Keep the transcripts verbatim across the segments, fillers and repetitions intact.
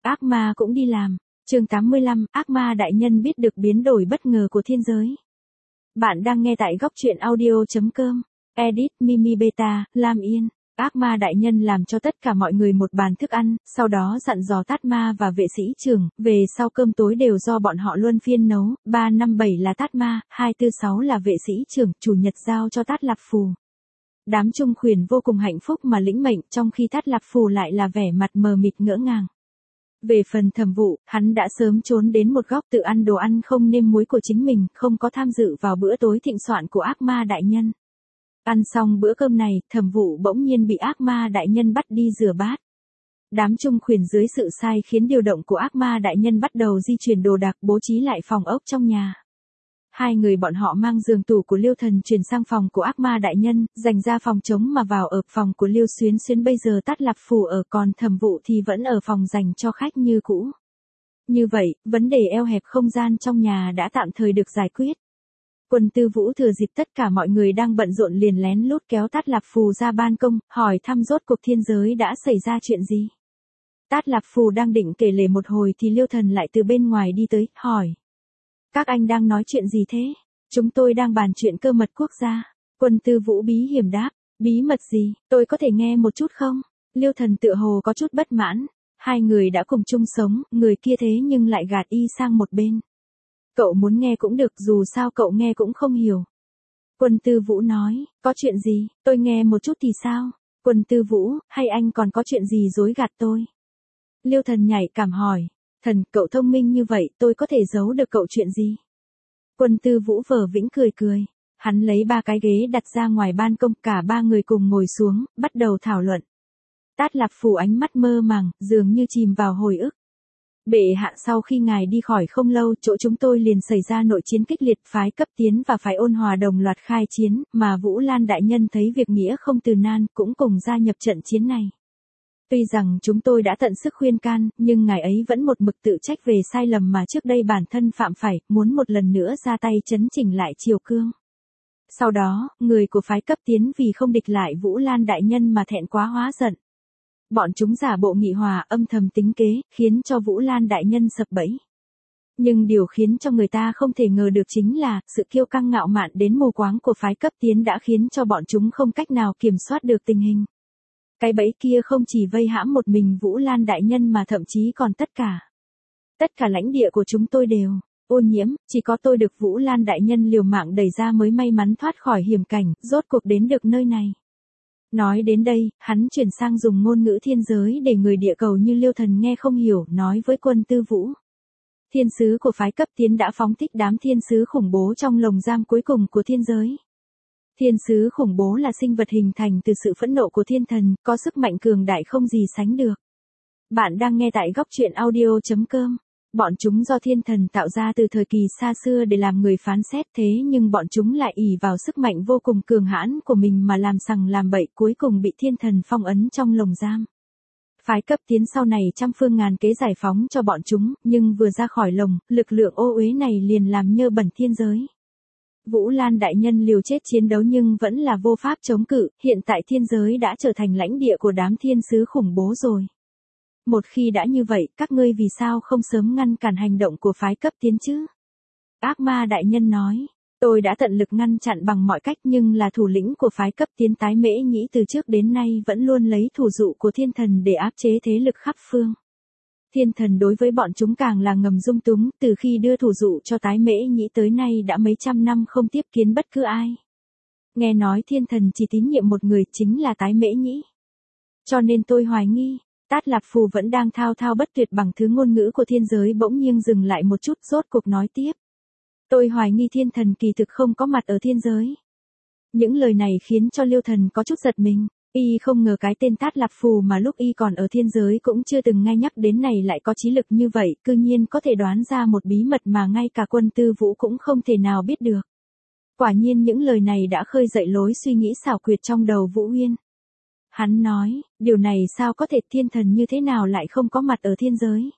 Ác ma cũng đi làm. Chương tám mươi lăm, ác ma đại nhân biết được biến đổi bất ngờ của thiên giới. Bạn đang nghe tại góc truyện audio chấm com. Edit Mimi Beta, Lam Yên. Ác ma đại nhân làm cho tất cả mọi người một bàn thức ăn, sau đó dặn dò Tát Ma và vệ sĩ trưởng, về sau cơm tối đều do bọn họ luân phiên nấu, ba năm bảy là Tát Ma, hai tư sáu là vệ sĩ trưởng, chủ nhật giao cho Tát Lạp Phù. Đám trung khuyển vô cùng hạnh phúc mà lĩnh mệnh, trong khi Tát Lạp Phù lại là vẻ mặt mờ mịt ngỡ ngàng. Về phần Thẩm Vụ, hắn đã sớm trốn đến một góc tự ăn đồ ăn không nêm muối của chính mình, không có tham dự vào bữa tối thịnh soạn của ác ma đại nhân. Ăn xong bữa cơm này, Thẩm Vụ bỗng nhiên bị ác ma đại nhân bắt đi rửa bát. Đám trung khuyển dưới sự sai khiến điều động của ác ma đại nhân bắt đầu di chuyển đồ đạc, bố trí lại phòng ốc trong nhà. Hai người bọn họ mang giường tủ của Liêu Thần chuyển sang phòng của ác ma đại nhân, dành ra phòng trống mà vào ở phòng của Liêu Xuyến Xuyến. Bây giờ Tát Lạp Phù ở, còn Thẩm Vụ thì vẫn ở phòng dành cho khách như cũ. Như vậy, vấn đề eo hẹp không gian trong nhà đã tạm thời được giải quyết. Quân Tư Vũ thừa dịp tất cả mọi người đang bận rộn liền lén lút kéo Tát Lạp Phù ra ban công, hỏi thăm rốt cuộc thiên giới đã xảy ra chuyện gì. Tát Lạp Phù đang định kể lể một hồi thì Liêu Thần lại từ bên ngoài đi tới, hỏi. Các anh đang nói chuyện gì thế? Chúng tôi đang bàn chuyện cơ mật quốc gia. Quân Tư Vũ bí hiểm đáp, bí mật gì, tôi có thể nghe một chút không? Liêu Thần tựa hồ có chút bất mãn, hai người đã cùng chung sống, người kia thế nhưng lại gạt y sang một bên. Cậu muốn nghe cũng được, dù sao cậu nghe cũng không hiểu. Quân Tư Vũ nói, có chuyện gì, tôi nghe một chút thì sao? Quân Tư Vũ, hay anh còn có chuyện gì dối gạt tôi? Liêu Thần nhảy cảm hỏi. Thần, cậu thông minh như vậy, tôi có thể giấu được cậu chuyện gì? Quân Tư Vũ vờ vĩnh cười cười. Hắn lấy ba cái ghế đặt ra ngoài ban công, cả ba người cùng ngồi xuống, bắt đầu thảo luận. Tát Lạp Phù ánh mắt mơ màng, dường như chìm vào hồi ức. Bệ hạ, sau khi ngài đi khỏi không lâu, chỗ chúng tôi liền xảy ra nội chiến kịch liệt, phái Cấp Tiến và phái Ôn Hòa đồng loạt khai chiến, mà Vũ Lan đại nhân thấy việc nghĩa không từ nan, cũng cùng gia nhập trận chiến này. Tuy rằng chúng tôi đã tận sức khuyên can, nhưng ngài ấy vẫn một mực tự trách về sai lầm mà trước đây bản thân phạm phải, muốn một lần nữa ra tay chấn chỉnh lại triều cương. Sau đó, người của phái Cấp Tiến vì không địch lại Vũ Lan đại nhân mà thẹn quá hóa giận. Bọn chúng giả bộ nghị hòa, âm thầm tính kế, khiến cho Vũ Lan đại nhân sập bẫy. Nhưng điều khiến cho người ta không thể ngờ được chính là, sự kiêu căng ngạo mạn đến mù quáng của phái Cấp Tiến đã khiến cho bọn chúng không cách nào kiểm soát được tình hình. Cái bẫy kia không chỉ vây hãm một mình Vũ Lan đại nhân mà thậm chí còn tất cả. Tất cả lãnh địa của chúng tôi đều ô nhiễm, chỉ có tôi được Vũ Lan đại nhân liều mạng đẩy ra mới may mắn thoát khỏi hiểm cảnh, rốt cuộc đến được nơi này. Nói đến đây, hắn chuyển sang dùng ngôn ngữ thiên giới để người địa cầu như Liêu Thần nghe không hiểu, nói với Quân Tư Vũ. Thiên sứ của phái Cấp Tiến đã phóng thích đám thiên sứ khủng bố trong lồng giam cuối cùng của thiên giới. Thiên sứ khủng bố là sinh vật hình thành từ sự phẫn nộ của thiên thần, có sức mạnh cường đại không gì sánh được. Bạn đang nghe tại góc truyện audio chấm com. Bọn chúng do thiên thần tạo ra từ thời kỳ xa xưa để làm người phán xét, thế nhưng bọn chúng lại ỷ vào sức mạnh vô cùng cường hãn của mình mà làm sằng làm bậy, cuối cùng bị thiên thần phong ấn trong lồng giam. Phái Cấp Tiến sau này trăm phương ngàn kế giải phóng cho bọn chúng, nhưng vừa ra khỏi lồng, lực lượng ô uế này liền làm nhơ bẩn thiên giới. Vũ Lan đại nhân liều chết chiến đấu nhưng vẫn là vô pháp chống cự, hiện tại thiên giới đã trở thành lãnh địa của đám thiên sứ khủng bố rồi. Một khi đã như vậy, các ngươi vì sao không sớm ngăn cản hành động của phái Cấp Tiến chứ? Ác ma đại nhân nói, tôi đã tận lực ngăn chặn bằng mọi cách nhưng là thủ lĩnh của phái Cấp Tiến Tái Mễ Nhĩ từ trước đến nay vẫn luôn lấy thủ dụ của thiên thần để áp chế thế lực khắp phương. Thiên thần đối với bọn chúng càng là ngầm dung túng, từ khi đưa thủ dụ cho Tái Mễ Nhĩ tới nay đã mấy trăm năm không tiếp kiến bất cứ ai. Nghe nói thiên thần chỉ tín nhiệm một người, chính là Tái Mễ Nhĩ. Cho nên tôi hoài nghi, Tát Lạp Phù vẫn đang thao thao bất tuyệt bằng thứ ngôn ngữ của thiên giới, bỗng nhiên dừng lại một chút, rốt cuộc nói tiếp. Tôi hoài nghi thiên thần kỳ thực không có mặt ở thiên giới. Những lời này khiến cho Liêu Thần có chút giật mình. Y không ngờ cái tên Tát Lạp Phù mà lúc y còn ở thiên giới cũng chưa từng nghe nhắc đến này lại có trí lực như vậy, cư nhiên có thể đoán ra một bí mật mà ngay cả Quân Tư Vũ cũng không thể nào biết được. Quả nhiên những lời này đã khơi dậy lối suy nghĩ xảo quyệt trong đầu Vũ Uyên. Hắn nói, điều này sao có thể, thiên thần như thế nào lại không có mặt ở thiên giới?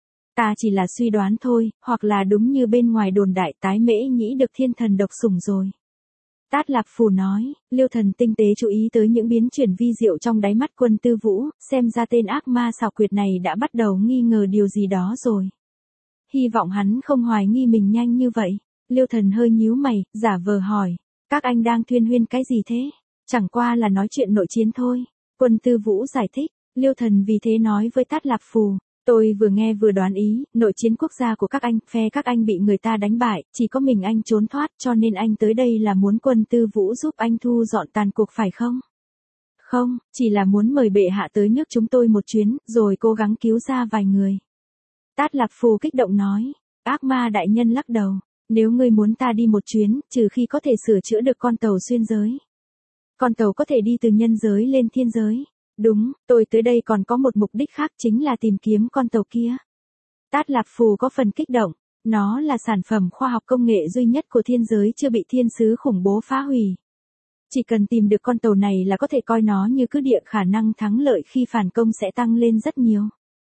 Ta chỉ là suy đoán thôi, hoặc là đúng như bên ngoài đồn đại, Tái Mễ Nhĩ được thiên thần độc sủng rồi. Tát Lạp Phù nói, Liêu Thần tinh tế chú ý tới những biến chuyển vi diệu trong đáy mắt Quân Tư Vũ, xem ra tên ác ma xảo quyệt này đã bắt đầu nghi ngờ điều gì đó rồi. Hy vọng hắn không hoài nghi mình nhanh như vậy. Liêu Thần hơi nhíu mày, giả vờ hỏi, các anh đang thuyên huyên cái gì thế? Chẳng qua là nói chuyện nội chiến thôi. Quân Tư Vũ giải thích, Liêu Thần vì thế nói với Tát Lạp Phù, tôi vừa nghe vừa đoán ý, nội chiến quốc gia của các anh, phe các anh bị người ta đánh bại, chỉ có mình anh trốn thoát cho nên anh tới đây là muốn Quân Tư Vũ giúp anh thu dọn tàn cuộc phải không? Không, chỉ là muốn mời bệ hạ tới nước chúng tôi một chuyến, rồi cố gắng cứu ra vài người. Tát Lạp Phù kích động nói, ác ma đại nhân lắc đầu, nếu ngươi muốn ta đi một chuyến, trừ khi có thể sửa chữa được con tàu xuyên giới. Con tàu có thể đi từ nhân giới lên thiên giới. Đúng, tôi tới đây còn có một mục đích khác chính là tìm kiếm con tàu kia. Tát Lạp Phù có phần kích động, nó là sản phẩm khoa học công nghệ duy nhất của thiên giới chưa bị thiên sứ khủng bố phá hủy. Chỉ cần tìm được con tàu này là có thể coi nó như cứ địa, khả năng thắng lợi khi phản công sẽ tăng lên rất nhiều.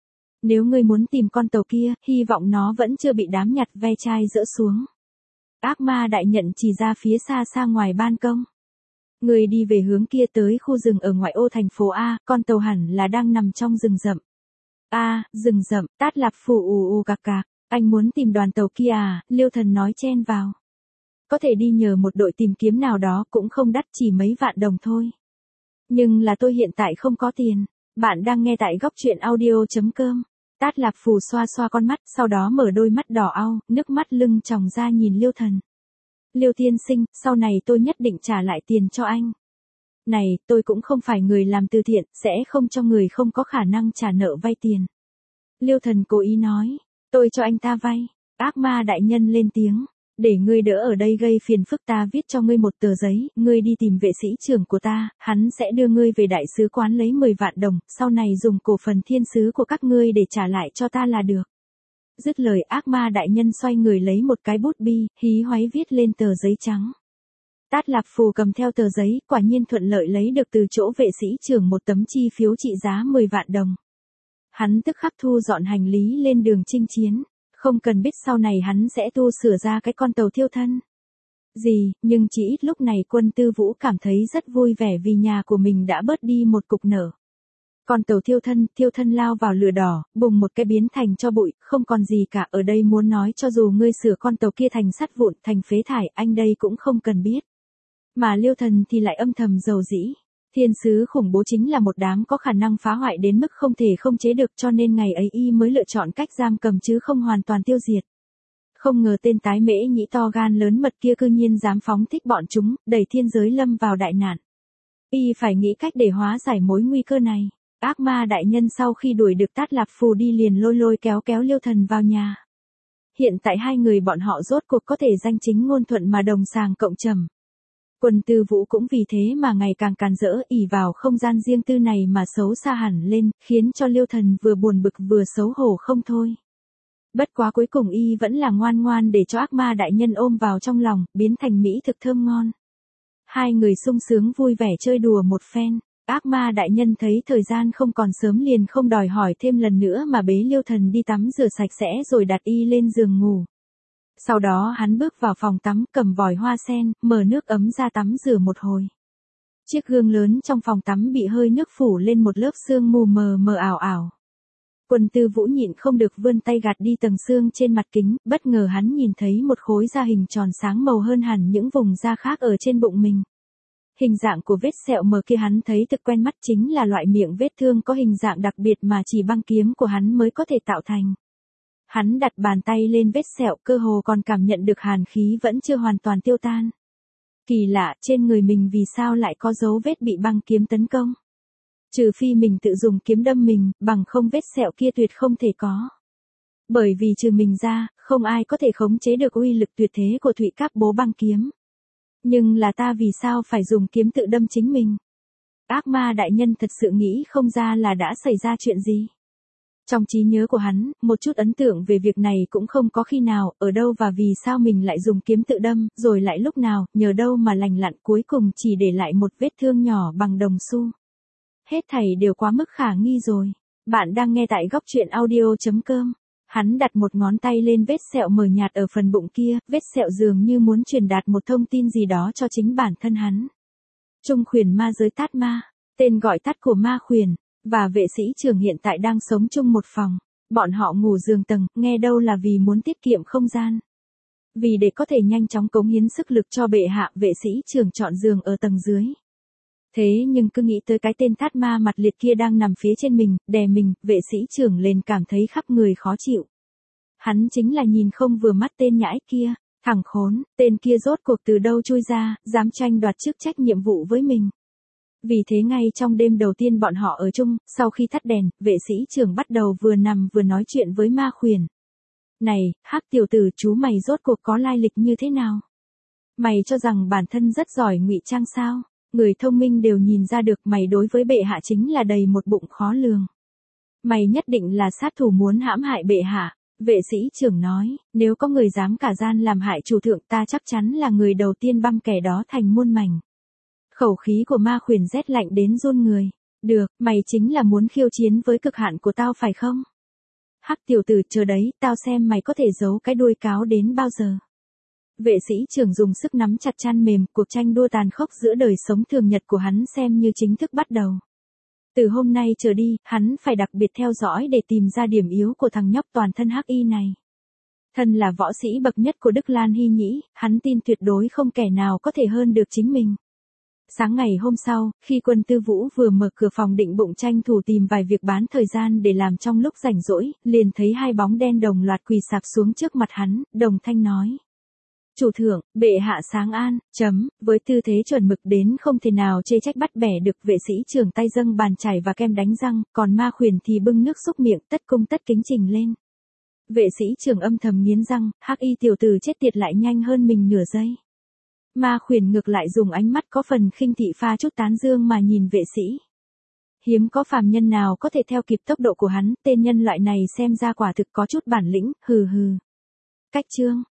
Nếu ngươi muốn tìm con tàu kia, hy vọng nó vẫn chưa bị đám nhặt ve chai dỡ xuống. Ác ma đại nhận chỉ ra phía xa xa ngoài ban công. Người đi về hướng kia tới khu rừng ở ngoại ô thành phố A, con tàu hẳn là đang nằm trong rừng rậm. A, à, rừng rậm, Tát Lạp Phù ù ù cạc cạc, anh muốn tìm đoàn tàu kia à, Liêu Thần nói chen vào. Có thể đi nhờ một đội tìm kiếm nào đó cũng không đắt, chỉ mấy vạn đồng thôi. Nhưng là tôi hiện tại không có tiền. Bạn đang nghe tại góc truyện audio chấm com. Tát Lạp Phù xoa xoa con mắt, sau đó mở đôi mắt đỏ au, nước mắt lưng tròng ra nhìn Liêu Thần. Liêu tiên sinh, sau này tôi nhất định trả lại tiền cho anh. Này, tôi cũng không phải người làm từ thiện, sẽ không cho người không có khả năng trả nợ vay tiền. Liêu Thần cố ý nói, tôi cho anh ta vay. Ác ma đại nhân lên tiếng, để ngươi đỡ ở đây gây phiền phức ta viết cho ngươi một tờ giấy, ngươi đi tìm vệ sĩ trưởng của ta, hắn sẽ đưa ngươi về đại sứ quán lấy mười vạn đồng, sau này dùng cổ phần thiên sứ của các ngươi để trả lại cho ta là được. Dứt lời ác ma đại nhân xoay người lấy một cái bút bi, hí hoáy viết lên tờ giấy trắng. Tát Lạp Phù cầm theo tờ giấy, quả nhiên thuận lợi lấy được từ chỗ vệ sĩ trưởng một tấm chi phiếu trị giá mười vạn đồng. Hắn tức khắc thu dọn hành lý lên đường chinh chiến, không cần biết sau này hắn sẽ tu sửa ra cái con tàu thiêu thân gì, nhưng chỉ ít lúc này Quân Tư Vũ cảm thấy rất vui vẻ vì nhà của mình đã bớt đi một cục nợ. Con tàu thiêu thân, thiêu thân lao vào lửa đỏ, bùng một cái biến thành cho bụi, không còn gì cả. Ở đây muốn nói cho dù ngươi sửa con tàu kia thành sắt vụn, thành phế thải, anh đây cũng không cần biết. Mà Liêu Thần thì lại âm thầm dầu dĩ. Thiên sứ khủng bố chính là một đám có khả năng phá hoại đến mức không thể không chế được, cho nên ngày ấy y mới lựa chọn cách giam cầm chứ không hoàn toàn tiêu diệt. Không ngờ tên tái mễ nhĩ to gan lớn mật kia cư nhiên dám phóng thích bọn chúng, đẩy thiên giới lâm vào đại nạn. Y phải nghĩ cách để hóa giải mối nguy cơ này. Ác ma đại nhân sau khi đuổi được Tát Lạp Phù đi liền lôi lôi kéo kéo Liêu Thần vào nhà. Hiện tại hai người bọn họ rốt cuộc có thể danh chính ngôn thuận mà đồng sàng cộng trầm. Quân Tư Vũ cũng vì thế mà ngày càng càn rỡ, ỷ vào không gian riêng tư này mà xấu xa hẳn lên, khiến cho Liêu Thần vừa buồn bực vừa xấu hổ không thôi. Bất quá cuối cùng y vẫn là ngoan ngoan để cho ác ma đại nhân ôm vào trong lòng, biến thành mỹ thực thơm ngon. Hai người sung sướng vui vẻ chơi đùa một phen. Ác ma đại nhân thấy thời gian không còn sớm liền không đòi hỏi thêm lần nữa mà bế Liêu Thần đi tắm rửa sạch sẽ rồi đặt y lên giường ngủ. Sau đó hắn bước vào phòng tắm, cầm vòi hoa sen, mở nước ấm ra tắm rửa một hồi. Chiếc gương lớn trong phòng tắm bị hơi nước phủ lên một lớp sương mù mờ mờ ảo ảo. Quân Tư Vũ nhịn không được vươn tay gạt đi tầng sương trên mặt kính, bất ngờ hắn nhìn thấy một khối da hình tròn sáng màu hơn hẳn những vùng da khác ở trên bụng mình. Hình dạng của vết sẹo mờ kia hắn thấy thực quen mắt, chính là loại miệng vết thương có hình dạng đặc biệt mà chỉ băng kiếm của hắn mới có thể tạo thành. Hắn đặt bàn tay lên vết sẹo, cơ hồ còn cảm nhận được hàn khí vẫn chưa hoàn toàn tiêu tan. Kỳ lạ, trên người mình vì sao lại có dấu vết bị băng kiếm tấn công? Trừ phi mình tự dùng kiếm đâm mình, bằng không vết sẹo kia tuyệt không thể có. Bởi vì trừ mình ra, không ai có thể khống chế được uy lực tuyệt thế của Thụy Cáp Bố băng kiếm. Nhưng là ta vì sao phải dùng kiếm tự đâm chính mình? Ác ma đại nhân thật sự nghĩ không ra là đã xảy ra chuyện gì. Trong trí nhớ của hắn, một chút ấn tượng về việc này cũng không có, khi nào, ở đâu và vì sao mình lại dùng kiếm tự đâm, rồi lại lúc nào, nhờ đâu mà lành lặn, cuối cùng chỉ để lại một vết thương nhỏ bằng đồng xu. Hết thảy đều quá mức khả nghi rồi. Bạn đang nghe tại góc truyện audio chấm com. Hắn đặt một ngón tay lên vết sẹo mờ nhạt ở phần bụng kia, vết sẹo dường như muốn truyền đạt một thông tin gì đó cho chính bản thân hắn. Trung khuyển ma giới Tát Ma, tên gọi tắt của ma khuyển, và vệ sĩ trưởng hiện tại đang sống chung một phòng. Bọn họ ngủ giường tầng, nghe đâu là vì muốn tiết kiệm không gian. Vì để có thể nhanh chóng cống hiến sức lực cho bệ hạ, vệ sĩ trưởng chọn giường ở tầng dưới. Thế nhưng cứ nghĩ tới cái tên Tát Ma mặt liệt kia đang nằm phía trên mình, đè mình, vệ sĩ trưởng liền cảm thấy khắp người khó chịu. Hắn chính là nhìn không vừa mắt tên nhãi kia, thằng khốn, tên kia rốt cuộc từ đâu chui ra, dám tranh đoạt chức trách nhiệm vụ với mình. Vì thế ngay trong đêm đầu tiên bọn họ ở chung, sau khi tắt đèn, vệ sĩ trưởng bắt đầu vừa nằm vừa nói chuyện với ma khuyển. Này, Hắc tiểu tử, chú mày rốt cuộc có lai lịch như thế nào? Mày cho rằng bản thân rất giỏi ngụy trang sao? Người thông minh đều nhìn ra được mày đối với bệ hạ chính là đầy một bụng khó lường. Mày nhất định là sát thủ muốn hãm hại bệ hạ. Vệ sĩ trưởng nói, nếu có người dám cả gan làm hại chủ thượng ta chắc chắn là người đầu tiên băm kẻ đó thành muôn mảnh. Khẩu khí của ma khuyển rét lạnh đến run người. Được, mày chính là muốn khiêu chiến với cực hạn của tao phải không? Hắc tiểu tử, chờ đấy, tao xem mày có thể giấu cái đuôi cáo đến bao giờ. Vệ sĩ trưởng dùng sức nắm chặt chăn mềm, cuộc tranh đua tàn khốc giữa đời sống thường nhật của hắn xem như chính thức bắt đầu. Từ hôm nay trở đi, hắn phải đặc biệt theo dõi để tìm ra điểm yếu của thằng nhóc toàn thân hắc y này. Thân là võ sĩ bậc nhất của Đức Lan Hy Nhĩ, hắn tin tuyệt đối không kẻ nào có thể hơn được chính mình. Sáng ngày hôm sau, khi Quân Tư Vũ vừa mở cửa phòng định bụng tranh thủ tìm vài việc bán thời gian để làm trong lúc rảnh rỗi, liền thấy hai bóng đen đồng loạt quỳ sạp xuống trước mặt hắn, đồng thanh nói. Chủ thượng, bệ hạ sáng an, chấm, với tư thế chuẩn mực đến không thể nào chê trách bắt bẻ được. Vệ sĩ trưởng tay dâng bàn chải và kem đánh răng, còn ma khuyển thì bưng nước xúc miệng, tất cung tất kính trình lên. Vệ sĩ trưởng âm thầm nghiến răng, hắc y tiểu tử chết tiệt lại nhanh hơn mình nửa giây. Ma khuyển ngược lại dùng ánh mắt có phần khinh thị pha chút tán dương mà nhìn vệ sĩ. Hiếm có phàm nhân nào có thể theo kịp tốc độ của hắn, tên nhân loại này xem ra quả thực có chút bản lĩnh, hừ hừ. Cách chương